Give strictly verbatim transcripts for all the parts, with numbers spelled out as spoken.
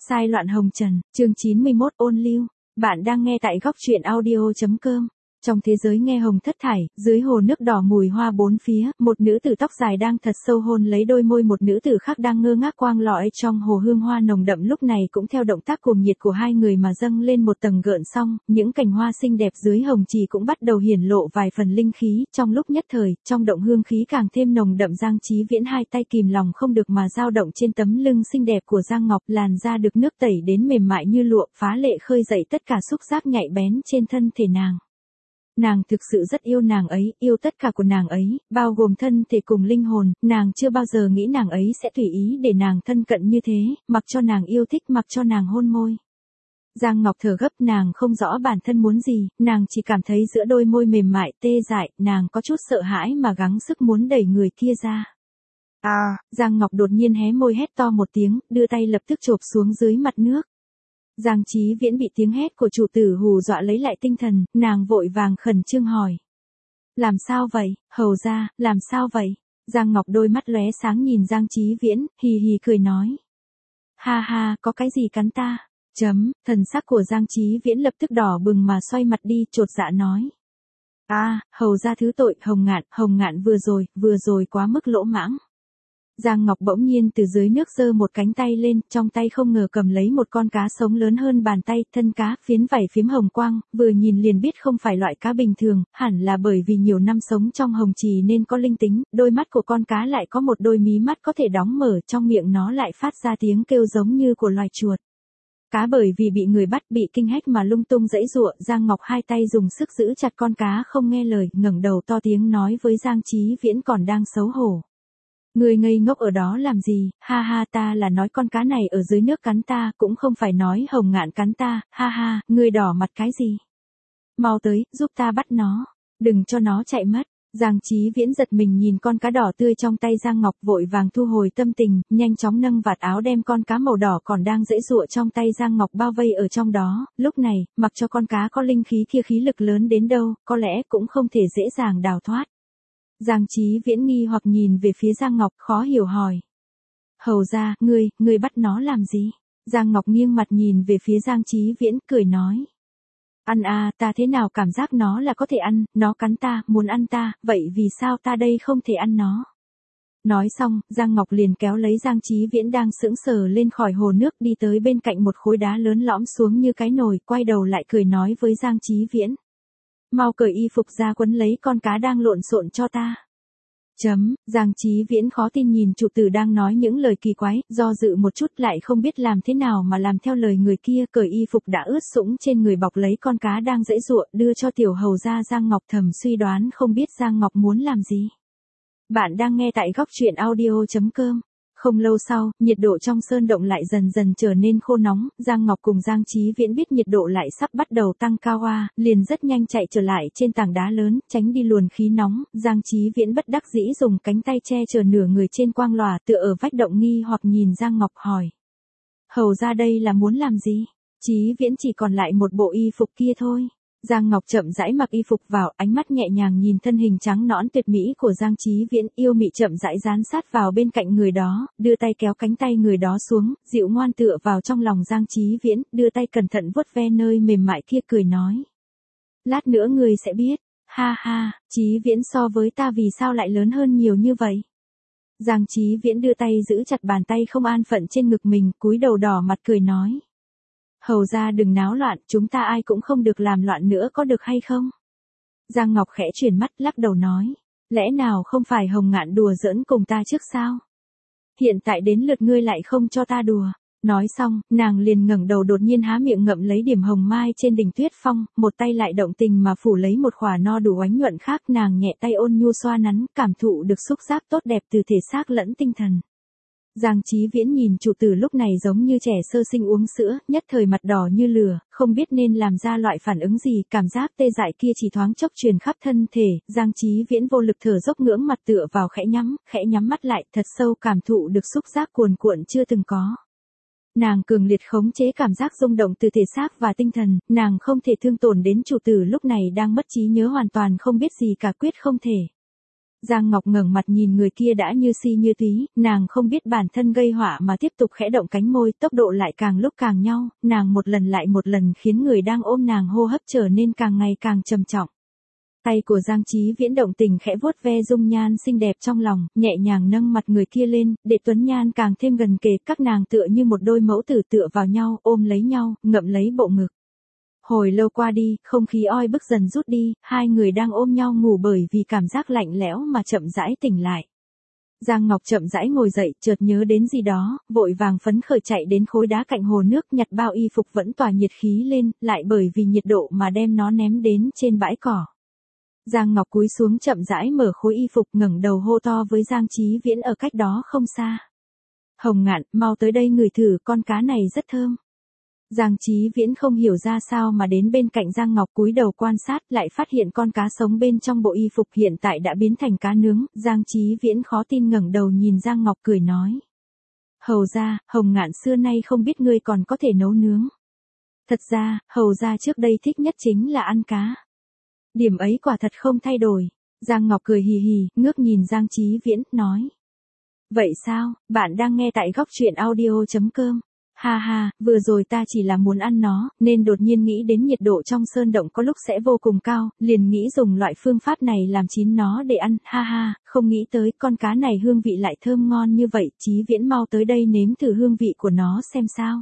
Sai loạn hồng trần, chương chín mươi mốt ôn lưu. Bạn đang nghe tại góc truyện audio.com. Trong thế giới nghe hồng thất thải, dưới hồ nước đỏ mùi hoa bốn phía, một nữ tử tóc dài đang thật sâu hôn lấy đôi môi một nữ tử khác đang ngơ ngác quang lọi trong hồ hương hoa nồng đậm, lúc này cũng theo động tác cuồng nhiệt của hai người mà dâng lên một tầng gợn song, những cành hoa xinh đẹp dưới hồng trì cũng bắt đầu hiển lộ vài phần linh khí, trong lúc nhất thời, trong động hương khí càng thêm nồng đậm. Giang Chí Viễn hai tay kìm lòng không được mà dao động trên tấm lưng xinh đẹp của Giang Ngọc, làn da được nước tẩy đến mềm mại như lụa, phá lệ khơi dậy tất cả xúc giác nhạy bén trên thân thể nàng. Nàng thực sự rất yêu nàng ấy, yêu tất cả của nàng ấy, bao gồm thân thể cùng linh hồn, nàng chưa bao giờ nghĩ nàng ấy sẽ tùy ý để nàng thân cận như thế, mặc cho nàng yêu thích, mặc cho nàng hôn môi. Giang Ngọc thở gấp, nàng không rõ bản thân muốn gì, nàng chỉ cảm thấy giữa đôi môi mềm mại tê dại, nàng có chút sợ hãi mà gắng sức muốn đẩy người kia ra. À, Giang Ngọc đột nhiên hé môi hét to một tiếng, đưa tay lập tức chộp xuống dưới mặt nước. Giang Chí Viễn bị tiếng hét của chủ tử hù dọa lấy lại tinh thần, nàng vội vàng khẩn trương hỏi. Làm sao vậy, hầu ra, làm sao vậy? Giang Ngọc đôi mắt lóe sáng nhìn Giang Chí Viễn, hì hì cười nói. Ha ha, có cái gì cắn ta? Chấm, thần sắc của Giang Chí Viễn lập tức đỏ bừng mà xoay mặt đi, chột dạ nói. À, hầu ra thứ tội, Hồng Ngạn, Hồng Ngạn vừa rồi, vừa rồi quá mức lỗ mãng. Giang Ngọc bỗng nhiên từ dưới nước giơ một cánh tay lên, trong tay không ngờ cầm lấy một con cá sống lớn hơn bàn tay, thân cá phiến vảy phím hồng quang, vừa nhìn liền biết không phải loại cá bình thường, hẳn là bởi vì nhiều năm sống trong hồng trì nên có linh tính, đôi mắt của con cá lại có một đôi mí mắt có thể đóng mở, trong miệng nó lại phát ra tiếng kêu giống như của loài chuột. Cá bởi vì bị người bắt bị kinh hách mà lung tung giãy giụa, Giang Ngọc hai tay dùng sức giữ chặt con cá không nghe lời, ngẩng đầu to tiếng nói với Giang Chí Viễn còn đang xấu hổ. Người ngây ngốc ở đó làm gì, ha ha, ta là nói con cá này ở dưới nước cắn ta, cũng không phải nói Hồng Ngạn cắn ta, ha ha, người đỏ mặt cái gì? Mau tới, giúp ta bắt nó, đừng cho nó chạy mất. Giang Chí Viễn giật mình nhìn con cá đỏ tươi trong tay Giang Ngọc, vội vàng thu hồi tâm tình, nhanh chóng nâng vạt áo đem con cá màu đỏ còn đang giãy giụa trong tay Giang Ngọc bao vây ở trong đó, lúc này, mặc cho con cá có linh khí kia khí lực lớn đến đâu, có lẽ cũng không thể dễ dàng đào thoát. Giang Chí Viễn nghi hoặc nhìn về phía Giang Ngọc, khó hiểu hỏi. Hầu ra, ngươi, ngươi bắt nó làm gì? Giang Ngọc nghiêng mặt nhìn về phía Giang Chí Viễn, cười nói. Ăn à, ta thế nào cảm giác nó là có thể ăn, nó cắn ta, muốn ăn ta, vậy vì sao ta đây không thể ăn nó? Nói xong, Giang Ngọc liền kéo lấy Giang Chí Viễn đang sững sờ lên khỏi hồ nước, đi tới bên cạnh một khối đá lớn lõm xuống như cái nồi, quay đầu lại cười nói với Giang Chí Viễn. Mau cởi y phục ra quấn lấy con cá đang lộn xộn cho ta. Chấm, Giang Chí Viễn khó tin nhìn chủ tử đang nói những lời kỳ quái, do dự một chút lại không biết làm thế nào mà làm theo lời người kia, cởi y phục đã ướt sũng trên người bọc lấy con cá đang giãy giụa, đưa cho tiểu hầu ra. Giang Ngọc thầm suy đoán không biết Giang Ngọc muốn làm gì. Bạn đang nghe tại góc truyện audio.com. Không lâu sau, nhiệt độ trong sơn động lại dần dần trở nên khô nóng, Giang Ngọc cùng Giang Chí Viễn biết nhiệt độ lại sắp bắt đầu tăng cao a, liền rất nhanh chạy trở lại trên tảng đá lớn, tránh đi luồng khí nóng. Giang Chí Viễn bất đắc dĩ dùng cánh tay che chở nửa người trên quang lòa, tựa ở vách động nghi hoặc nhìn Giang Ngọc hỏi. Hầu ra đây là muốn làm gì? Chí Viễn chỉ còn lại một bộ y phục kia thôi. Giang Ngọc chậm rãi mặc y phục vào, ánh mắt nhẹ nhàng nhìn thân hình trắng nõn tuyệt mỹ của Giang Chí Viễn, yêu mị chậm rãi dán sát vào bên cạnh người đó, đưa tay kéo cánh tay người đó xuống, dịu ngoan tựa vào trong lòng Giang Chí Viễn, đưa tay cẩn thận vuốt ve nơi mềm mại kia, cười nói. Lát nữa người sẽ biết, ha ha, Chí Viễn so với ta vì sao lại lớn hơn nhiều như vậy? Giang Chí Viễn đưa tay giữ chặt bàn tay không an phận trên ngực mình, cúi đầu đỏ mặt cười nói. Hầu ra đừng náo loạn, chúng ta ai cũng không được làm loạn nữa, có được hay không? Giang Ngọc khẽ chuyển mắt lắc đầu nói. Lẽ nào không phải Hồng Ngạn đùa giỡn cùng ta trước sao? Hiện tại đến lượt ngươi lại không cho ta đùa. Nói xong, nàng liền ngẩng đầu đột nhiên há miệng ngậm lấy điểm hồng mai trên đỉnh tuyết phong, một tay lại động tình mà phủ lấy một khỏa no đủ oánh nhuận khác, nàng nhẹ tay ôn nhu xoa nắn, cảm thụ được xúc giác tốt đẹp từ thể xác lẫn tinh thần. Giang Chí Viễn nhìn chủ tử lúc này giống như trẻ sơ sinh uống sữa, nhất thời mặt đỏ như lửa, không biết nên làm ra loại phản ứng gì, cảm giác tê dại kia chỉ thoáng chốc truyền khắp thân thể, Giang Chí Viễn vô lực thở dốc ngưỡng mặt tựa vào khẽ nhắm, khẽ nhắm mắt lại, thật sâu cảm thụ được xúc giác cuồn cuộn chưa từng có. Nàng cường liệt khống chế cảm giác rung động từ thể xác và tinh thần, nàng không thể thương tổn đến chủ tử lúc này đang mất trí nhớ hoàn toàn không biết gì cả, quyết không thể. Giang Ngọc ngẩng mặt nhìn người kia đã như si như túy, nàng không biết bản thân gây họa mà tiếp tục khẽ động cánh môi, tốc độ lại càng lúc càng nhau, nàng một lần lại một lần khiến người đang ôm nàng hô hấp trở nên càng ngày càng trầm trọng. Tay của Giang Chí Viễn động tình khẽ vuốt ve dung nhan xinh đẹp trong lòng, nhẹ nhàng nâng mặt người kia lên, để tuấn nhan càng thêm gần kề, các nàng tựa như một đôi mẫu tử tựa vào nhau, ôm lấy nhau, ngậm lấy bộ ngực. Hồi lâu qua đi, không khí oi bức dần rút đi, hai người đang ôm nhau ngủ bởi vì cảm giác lạnh lẽo mà chậm rãi tỉnh lại. Giang Ngọc chậm rãi ngồi dậy, chợt nhớ đến gì đó, vội vàng phấn khởi chạy đến khối đá cạnh hồ nước, nhặt bao y phục vẫn tỏa nhiệt khí lên, lại bởi vì nhiệt độ mà đem nó ném đến trên bãi cỏ. Giang Ngọc cúi xuống chậm rãi mở khối y phục, ngẩng đầu hô to với Giang Chí Viễn ở cách đó không xa. Hồng Ngạn, mau tới đây ngửi thử, con cá này rất thơm. Giang Chí Viễn không hiểu ra sao mà đến bên cạnh Giang Ngọc cúi đầu quan sát, lại phát hiện con cá sống bên trong bộ y phục hiện tại đã biến thành cá nướng. Giang Chí Viễn khó tin ngẩng đầu nhìn Giang Ngọc cười nói. Hầu gia, Hồng Ngạn xưa nay không biết ngươi còn có thể nấu nướng. Thật ra, hầu gia trước đây thích nhất chính là ăn cá. Điểm ấy quả thật không thay đổi. Giang Ngọc cười hì hì, ngước nhìn Giang Chí Viễn, nói. Vậy sao, bạn đang nghe tại góc truyện audio chấm com. Ha ha, vừa rồi ta chỉ là muốn ăn nó, nên đột nhiên nghĩ đến nhiệt độ trong sơn động có lúc sẽ vô cùng cao, liền nghĩ dùng loại phương pháp này làm chín nó để ăn, ha ha, không nghĩ tới con cá này hương vị lại thơm ngon như vậy, Chí Viễn mau tới đây nếm thử hương vị của nó xem sao.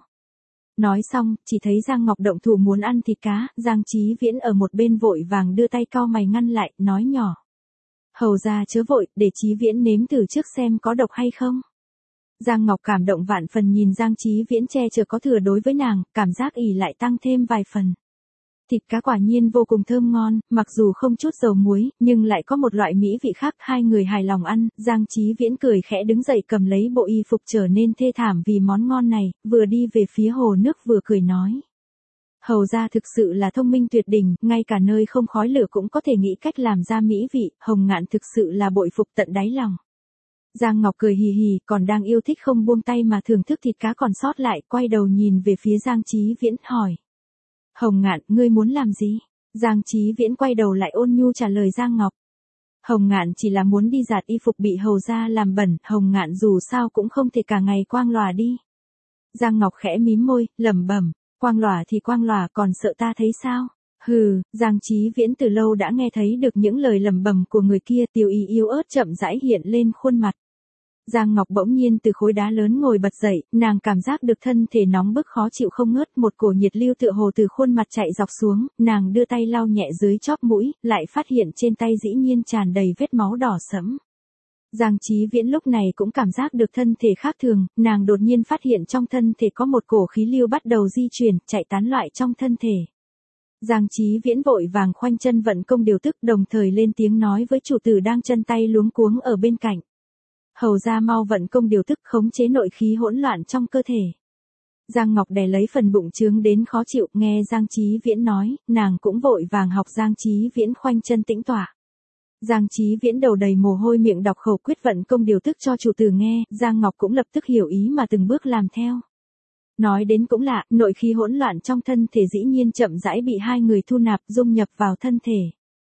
Nói xong, chỉ thấy Giang Ngọc động thủ muốn ăn thịt cá, Giang Chí Viễn ở một bên vội vàng đưa tay cau mày ngăn lại, nói nhỏ. Hầu ra chớ vội, để Chí Viễn nếm thử trước xem có độc hay không. Giang Ngọc cảm động vạn phần nhìn Giang Chí Viễn che chở có thừa đối với nàng, cảm giác ỉ lại tăng thêm vài phần. Thịt cá quả nhiên vô cùng thơm ngon, mặc dù không chút dầu muối, nhưng lại có một loại mỹ vị khác, hai người hài lòng ăn, Giang Chí Viễn cười khẽ đứng dậy cầm lấy bộ y phục trở nên thê thảm vì món ngon này, vừa đi về phía hồ nước vừa cười nói. Hầu ra thực sự là thông minh tuyệt đỉnh, ngay cả nơi không khói lửa cũng có thể nghĩ cách làm ra mỹ vị, Hồng Ngạn thực sự là bội phục tận đáy lòng. Giang Ngọc cười hì hì, còn đang yêu thích không buông tay mà thưởng thức thịt cá còn sót lại, quay đầu nhìn về phía Giang Chí Viễn, hỏi. Hồng Ngạn, ngươi muốn làm gì? Giang Chí Viễn quay đầu lại ôn nhu trả lời Giang Ngọc. Hồng Ngạn chỉ là muốn đi giặt y phục bị hầu gia làm bẩn, Hồng Ngạn dù sao cũng không thể cả ngày quang lòa đi. Giang Ngọc khẽ mím môi, lẩm bẩm, quang lòa thì quang lòa, còn sợ ta thấy sao? Hừ, Giang Chí Viễn từ lâu đã nghe thấy được những lời lẩm bẩm của người kia, tiêu ý yếu ớt chậm rãi hiện lên khuôn mặt. Giang Ngọc bỗng nhiên từ khối đá lớn ngồi bật dậy, nàng cảm giác được thân thể nóng bức khó chịu không ngớt, một cổ nhiệt lưu tựa hồ từ khuôn mặt chạy dọc xuống, nàng đưa tay lau nhẹ dưới chóp mũi, lại phát hiện trên tay dĩ nhiên tràn đầy vết máu đỏ sẫm. Giang Chí Viễn lúc này cũng cảm giác được thân thể khác thường, nàng đột nhiên phát hiện trong thân thể có một cổ khí lưu bắt đầu di chuyển, chạy tán loạn trong thân thể. Giang Chí Viễn vội vàng khoanh chân vận công điều tức, đồng thời lên tiếng nói với chủ tử đang chân tay luống cuống ở bên cạnh. Hầu ra mau vận công điều tức khống chế nội khí hỗn loạn trong cơ thể. Giang Ngọc đè lấy phần bụng trướng đến khó chịu, nghe Giang Chí Viễn nói, nàng cũng vội vàng học Giang Chí Viễn khoanh chân tĩnh tọa. Giang Chí Viễn đầu đầy mồ hôi miệng đọc khẩu quyết vận công điều tức cho chủ tử nghe, Giang Ngọc cũng lập tức hiểu ý mà từng bước làm theo. Nói đến cũng lạ, nội khí hỗn loạn trong thân thể dĩ nhiên chậm rãi bị hai người thu nạp dung nhập vào thân thể.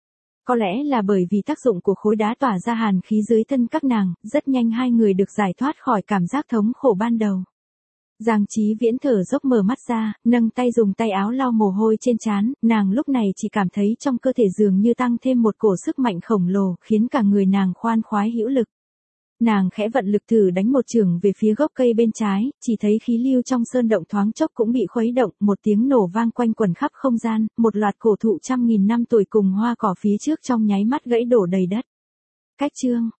Có lẽ là bởi vì tác dụng của khối đá tỏa ra hàn khí dưới thân các nàng, rất nhanh hai người được giải thoát khỏi cảm giác thống khổ ban đầu. Giang Chí Viễn thở dốc mở mắt ra, nâng tay dùng tay áo lau mồ hôi trên trán, nàng lúc này chỉ cảm thấy trong cơ thể dường như tăng thêm một cổ sức mạnh khổng lồ, khiến cả người nàng khoan khoái hữu lực. Nàng khẽ vận lực thử đánh một chưởng về phía gốc cây bên trái, chỉ thấy khí lưu trong sơn động thoáng chốc cũng bị khuấy động, một tiếng nổ vang quanh quẩn khắp không gian, một loạt cổ thụ trăm nghìn năm tuổi cùng hoa cỏ phía trước trong nháy mắt gãy đổ đầy đất. Cách chương